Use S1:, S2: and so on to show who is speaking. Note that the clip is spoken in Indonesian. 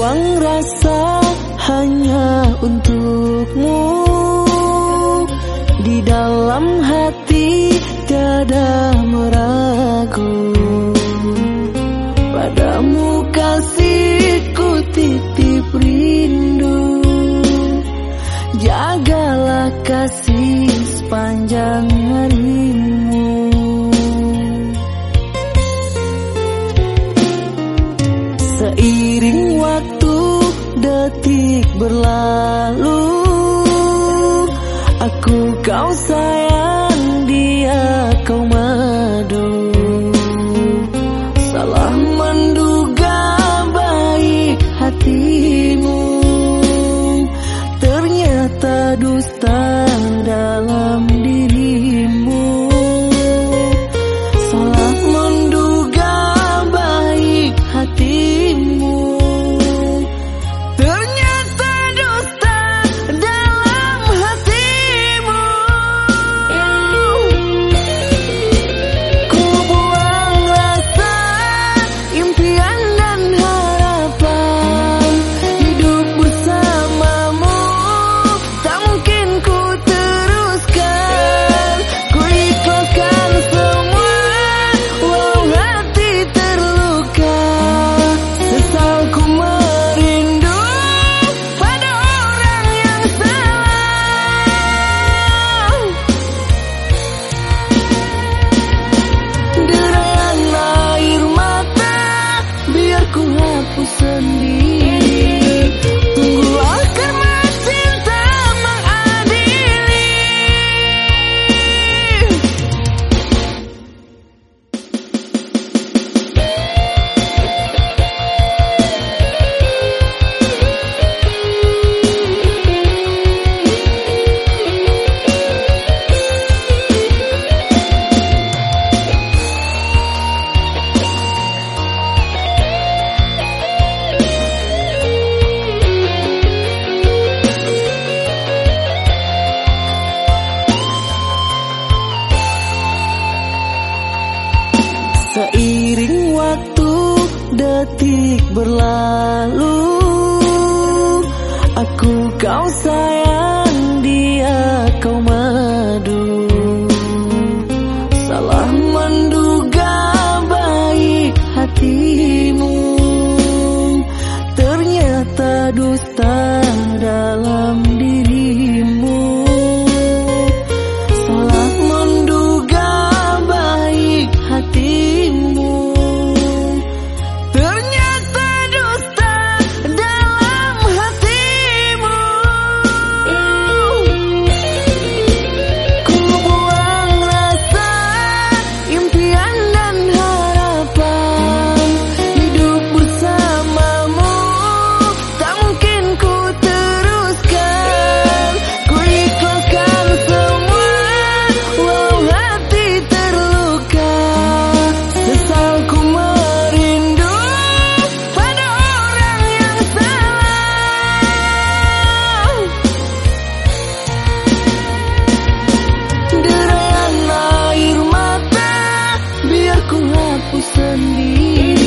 S1: buang rasa hanya untukmu. Di dalam hati tiada meragu, padamu kasihku titip rindu. Jagalah kasih sepanjang harimu. Seiring waktu detik berlalu, aku kau sayang, dia kau madu. Salah menduga baik hatimu, ternyata dusta dalam dirimu. Salah menduga baik hatimu, ternyata dusta dalam hatimu. Ku buang rasa impian dan harapan, hidup bersamamu tak mungkin ku teruskan. Ku ikhlaskan semua walau hati terluka. Sesal ku merindu pada orang yang salah. Derayan air mata biar ku hapus sendiri. Tunggulah karena cinta mengadili. Seiring waktu detik berlalu, aku kau sayang, dia kau madu. Salah menduga baik hatimu, ternyata dusta dalam dirimu. Salah menduga baik hatimu, ternyata dusta dalam hatimu. Ku buang rasa impian dan harapan, hidup bersamamu tak mungkin ku teruskan. Ku ikhlaskan semua walau hati terluka. Sesal ku merindu pada orang yang salah. Derayan air mata biar ku hapus sendiri.